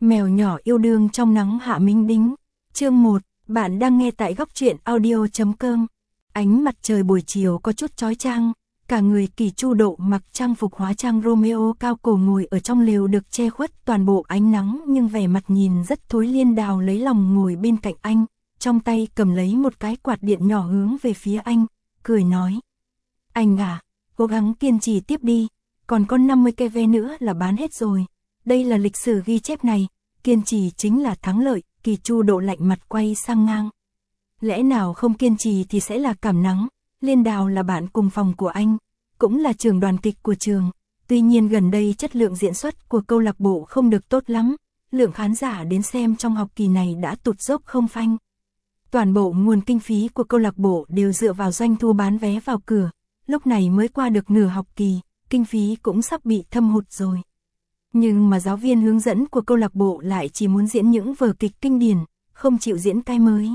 Mèo nhỏ yêu đương trong nắng hạ minh đính. Chương 1, bạn đang nghe tại góc truyện audio.com. Ánh mặt trời buổi chiều có chút chói chang, cả người Kỳ Chu Độ mặc trang phục hóa trang Romeo cao cổ ngồi ở trong lều được che khuất toàn bộ ánh nắng, nhưng vẻ mặt nhìn rất thối. Liên Đào lấy lòng ngồi bên cạnh anh, trong tay cầm lấy một cái quạt điện nhỏ hướng về phía anh, cười nói: "Anh à, cố gắng kiên trì tiếp đi, còn có 50 cây vé nữa là bán hết rồi. Đây là lịch sử ghi chép này, kiên trì chính là thắng lợi." Kỳ Chu Độ lạnh mặt quay sang ngang: "Lẽ nào không kiên trì thì sẽ là cảm nắng?" Liên Đào là bạn cùng phòng của anh, cũng là trưởng đoàn kịch của trường. Tuy nhiên gần đây chất lượng diễn xuất của câu lạc bộ không được tốt lắm, lượng khán giả đến xem trong học kỳ này đã tụt dốc không phanh. Toàn bộ nguồn kinh phí của câu lạc bộ đều dựa vào doanh thu bán vé vào cửa, lúc này mới qua được nửa học kỳ, kinh phí cũng sắp bị thâm hụt rồi. Nhưng mà giáo viên hướng dẫn của câu lạc bộ lại chỉ muốn diễn những vở kịch kinh điển, không chịu diễn cái mới.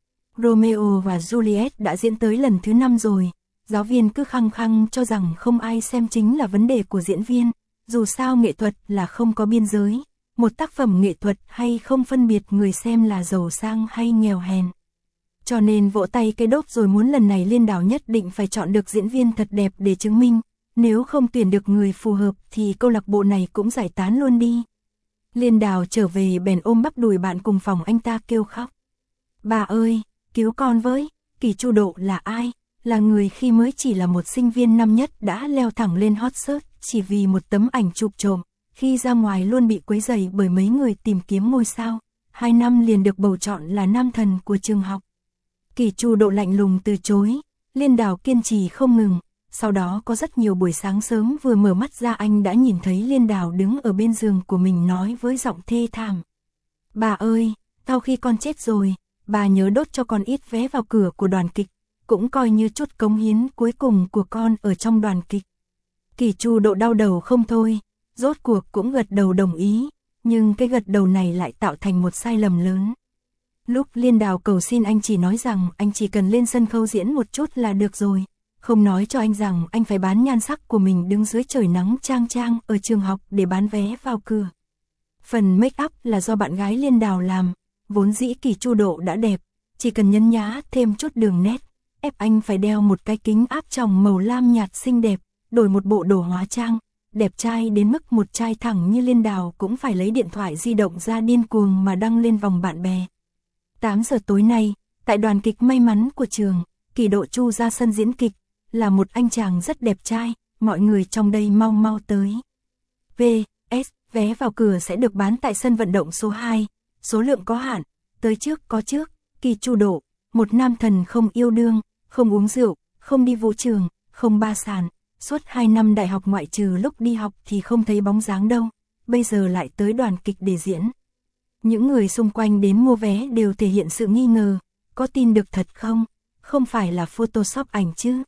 Romeo và Juliet đã diễn tới lần thứ 5 rồi, giáo viên cứ khăng khăng cho rằng không ai xem chính là vấn đề của diễn viên, dù sao nghệ thuật là không có biên giới, một tác phẩm nghệ thuật hay không phân biệt người xem là giàu sang hay nghèo hèn. Cho nên vỗ tay cái đốt rồi muốn lần này Liên Đào nhất định phải chọn được diễn viên thật đẹp để chứng minh, nếu không tuyển được người phù hợp thì câu lạc bộ này cũng giải tán luôn đi. Liên Đào trở về bèn ôm bắp đùi bạn cùng phòng anh ta kêu khóc: "Bà ơi, cứu con với!" Kỳ Chu Độ là ai? Là người khi mới chỉ là một sinh viên năm nhất đã leo thẳng lên hot search chỉ vì một tấm ảnh chụp trộm, khi ra ngoài luôn bị quấy rầy bởi mấy người tìm kiếm ngôi sao, 2 năm liền được bầu chọn là nam thần của trường học. Kỳ Chu Độ lạnh lùng từ chối, Liên Đào kiên trì không ngừng. Sau đó có rất nhiều buổi sáng sớm vừa mở mắt ra anh đã nhìn thấy Liên Đào đứng ở bên giường của mình nói với giọng thê thảm: "Bà ơi, sau khi con chết rồi, bà nhớ đốt cho con ít vé vào cửa của đoàn kịch, cũng coi như chút cống hiến cuối cùng của con ở trong đoàn kịch." Kỳ Chu Độ đau đầu không thôi, rốt cuộc cũng gật đầu đồng ý, nhưng cái gật đầu này lại tạo thành một sai lầm lớn. Lúc Liên Đào cầu xin anh chỉ nói rằng anh chỉ cần lên sân khấu diễn một chút là được rồi, không nói cho anh rằng anh phải bán nhan sắc của mình đứng dưới trời nắng chang chang ở trường học để bán vé vào cửa. Phần make up là do bạn gái Liên Đào làm, vốn dĩ Kỳ Chu Độ đã đẹp, chỉ cần nhấn nhá thêm chút đường nét, ép anh phải đeo một cái kính áp tròng màu lam nhạt xinh đẹp, đổi một bộ đồ hóa trang, đẹp trai đến mức một trai thẳng như Liên Đào cũng phải lấy điện thoại di động ra điên cuồng mà đăng lên vòng bạn bè. 8 giờ tối nay, tại đoàn kịch may mắn của trường, Kỳ Độ Chu ra sân diễn kịch, là một anh chàng rất đẹp trai, mọi người trong đây mau mau tới. V.S. Vé vào cửa sẽ được bán tại sân vận động số 2, số lượng có hạn, tới trước có trước. Kỳ Chu Độ, một nam thần không yêu đương, không uống rượu, không đi vũ trường, không ba sàn, suốt 2 năm đại học ngoại trừ lúc đi học thì không thấy bóng dáng đâu, bây giờ lại tới đoàn kịch để diễn. Những người xung quanh đến mua vé đều thể hiện sự nghi ngờ, có tin được thật không? Không phải là Photoshop ảnh chứ?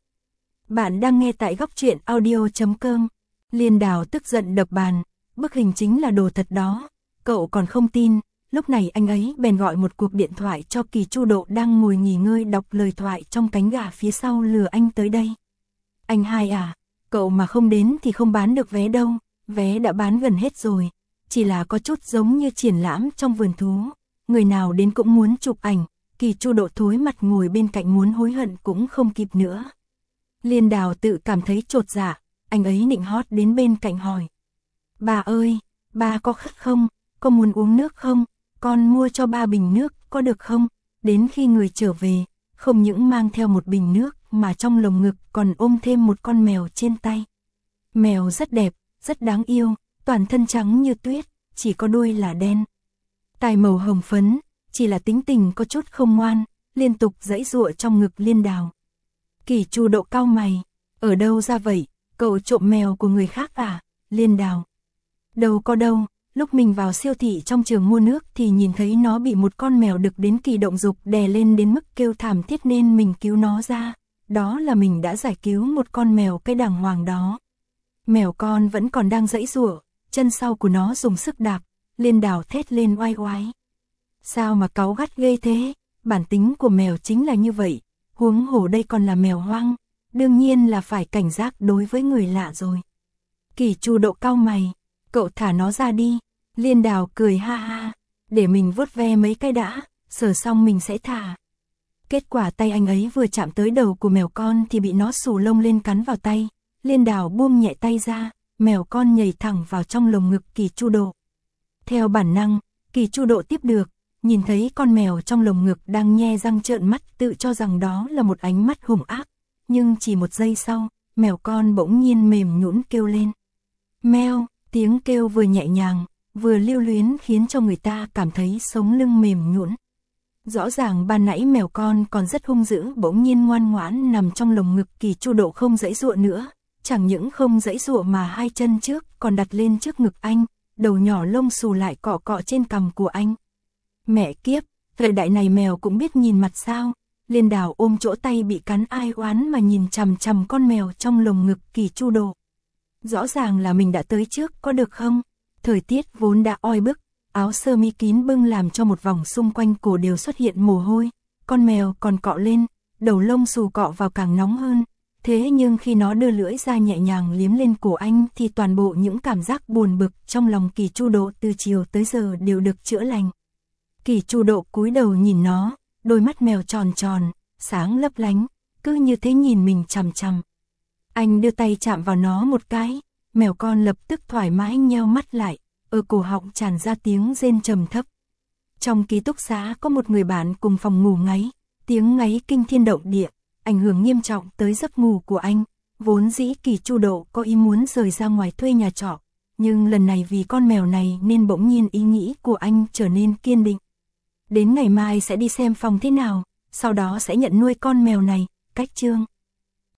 Bạn đang nghe tại góc truyện audio.com. Liên Đào tức giận đập bàn, bức hình chính là đồ thật đó, cậu còn không tin. Lúc này anh ấy bèn gọi một cuộc điện thoại cho Kỳ Chu Độ đang ngồi nghỉ ngơi đọc lời thoại trong cánh gà phía sau lừa anh tới đây. "Anh hai à, cậu mà không đến thì không bán được vé đâu, vé đã bán gần hết rồi, chỉ là có chút giống như triển lãm trong vườn thú, người nào đến cũng muốn chụp ảnh." Kỳ Chu Độ thối mặt ngồi bên cạnh muốn hối hận cũng không kịp nữa. Liên Đào tự cảm thấy chột dạ, anh ấy nịnh hót đến bên cạnh hỏi: "Bà ơi, bà có khát không? Có muốn uống nước không? Con mua cho ba bình nước, có được không?" Đến khi người trở về, không những mang theo một bình nước mà trong lồng ngực còn ôm thêm một con mèo trên tay. Mèo rất đẹp, rất đáng yêu, toàn thân trắng như tuyết, chỉ có đuôi là đen. Tai màu hồng phấn, chỉ là tính tình có chút không ngoan, liên tục giãy giụa trong ngực Liên Đào. Kỳ Chu Độ cau mày: "Ở đâu ra vậy? Cậu trộm mèo của người khác à?" Liên Đào: "Đâu có đâu, lúc mình vào siêu thị trong trường mua nước thì nhìn thấy nó bị một con mèo đực đến kỳ động dục đè lên đến mức kêu thảm thiết nên mình cứu nó ra. Đó là mình đã giải cứu một con mèo cái đàng hoàng đó." Mèo con vẫn còn đang giãy giụa, chân sau của nó dùng sức đạp. Liên Đào thét lên oai oái: "Sao mà cáu gắt ghê thế? Bản tính của mèo chính là như vậy, huống hồ đây còn là mèo hoang, đương nhiên là phải cảnh giác đối với người lạ rồi." Kỳ Chu Độ cau mày: "Cậu thả nó ra đi." Liên Đào cười ha ha, để mình vuốt ve mấy cái đã, sờ xong mình sẽ thả. Kết quả tay anh ấy vừa chạm tới đầu của mèo con thì bị nó xù lông lên cắn vào tay. Liên Đào buông nhẹ tay ra, mèo con nhảy thẳng vào trong lồng ngực Kỳ Chu Độ. Theo bản năng, Kỳ Chu Độ tiếp được, nhìn thấy con mèo trong lồng ngực đang nhe răng trợn mắt tự cho rằng đó là một ánh mắt hung ác. Nhưng chỉ một giây sau, mèo con bỗng nhiên mềm nhũn kêu lên. Meo, tiếng kêu vừa nhẹ nhàng, vừa lưu luyến khiến cho người ta cảm thấy sống lưng mềm nhũn. Rõ ràng ban nãy mèo con còn rất hung dữ bỗng nhiên ngoan ngoãn nằm trong lồng ngực Kỳ Chu Độ không giãy giụa nữa, chẳng những không giãy giụa mà hai chân trước còn đặt lên trước ngực anh, đầu nhỏ lông xù lại cọ cọ trên cằm của anh. Mẹ kiếp, thời đại này mèo cũng biết nhìn mặt sao? Liên Đào ôm chỗ tay bị cắn ai oán mà nhìn chằm chằm con mèo trong lồng ngực Kỳ Chu Độ. Rõ ràng là mình đã tới trước có được không? Thời tiết vốn đã oi bức, áo sơ mi kín bưng làm cho một vòng xung quanh cổ đều xuất hiện mồ hôi, con mèo còn cọ lên, đầu lông xù cọ vào càng nóng hơn. Thế nhưng khi nó đưa lưỡi ra nhẹ nhàng liếm lên cổ anh thì toàn bộ những cảm giác buồn bực trong lòng Kỳ Chu Độ từ chiều tới giờ đều được chữa lành. Kỳ Chu Độ cúi đầu nhìn nó, đôi mắt mèo tròn tròn, sáng lấp lánh, cứ như thế nhìn mình chằm chằm. Anh đưa tay chạm vào nó một cái, mèo con lập tức thoải mái nheo mắt lại, ở cổ họng tràn ra tiếng rên trầm thấp. Trong ký túc xá có một người bạn cùng phòng ngủ ngáy, tiếng ngáy kinh thiên động địa, ảnh hưởng nghiêm trọng tới giấc ngủ của anh. Vốn dĩ Kỳ Chu Độ có ý muốn rời ra ngoài thuê nhà trọ, nhưng lần này vì con mèo này nên bỗng nhiên ý nghĩ của anh trở nên kiên định. Đến ngày mai sẽ đi xem phòng thế nào, sau đó sẽ nhận nuôi con mèo này, cách chương.